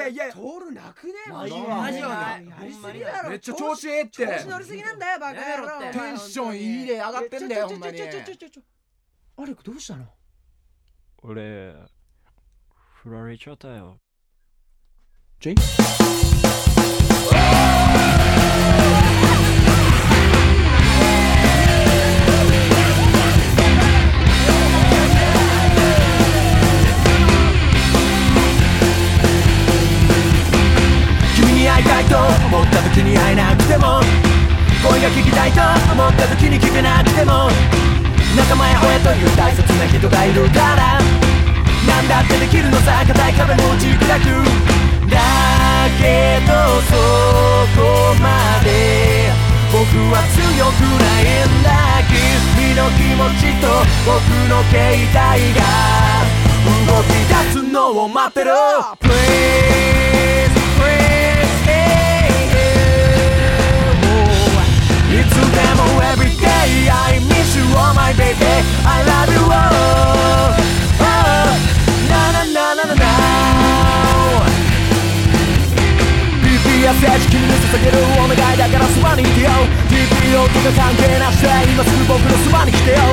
やいやトールなくねマジマジややりすぎだろ。 めっちゃ調子ええって調子乗りすぎなんだよバカ野郎。 テンションいいで上がってんだよほんまに。 アレクどうしたの？ 俺振られちゃったよ。 ジェイ君に会いたいと思った時に会えなくても、声が聞きたいと思った時に聞けなくても、仲間や親という大切な人がいるから、なんだってできるのさ、硬い壁も打ち砕く。だけどそこまで僕は強くないんだ。君の気持ちと僕の携帯が動き出すのを待ってる。 Please, please, hey, hey. いつでも everyday I miss you, oh my baby, I love you, oh, oh, na na na na na na。 BPS 君に捧げるお願いだからそばにいてよ。 TPO とか関係なしで今すぐ僕のそばに来てよ。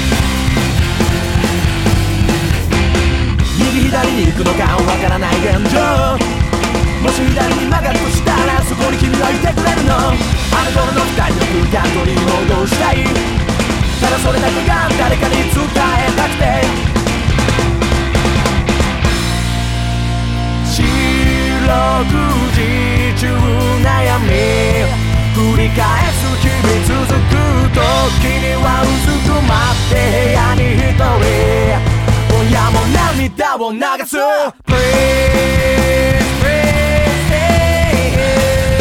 右左に行くのかわからない現状、もし左に曲がるとしたらそこに君はいてくれるの。あの頃の二人の空間取り戻したい、ただそれだけが誰かに伝えたくて。四六時中悩み繰り返す日々続く時にはうずくまって部屋に一人親も涙を流す。 Please, please, hey.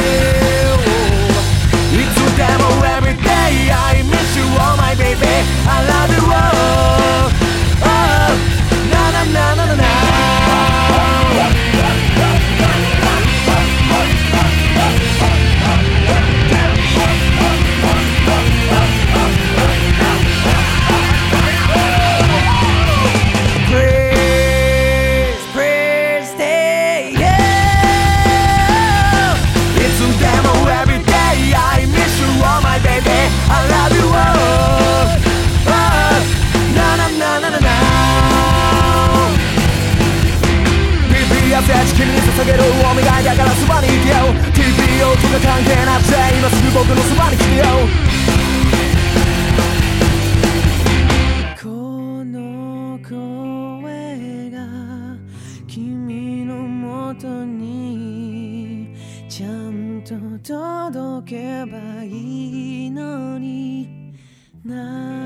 いつでも everyday I miss you, oh my baby, I love you, oh, oh, na na na na na na。 君に捧げるお願いだからそばにいてよ。 TPO とか関係なくて今すぐ僕のそばに来てよ。 この声が君のもとにちゃんと届けばいいのにな。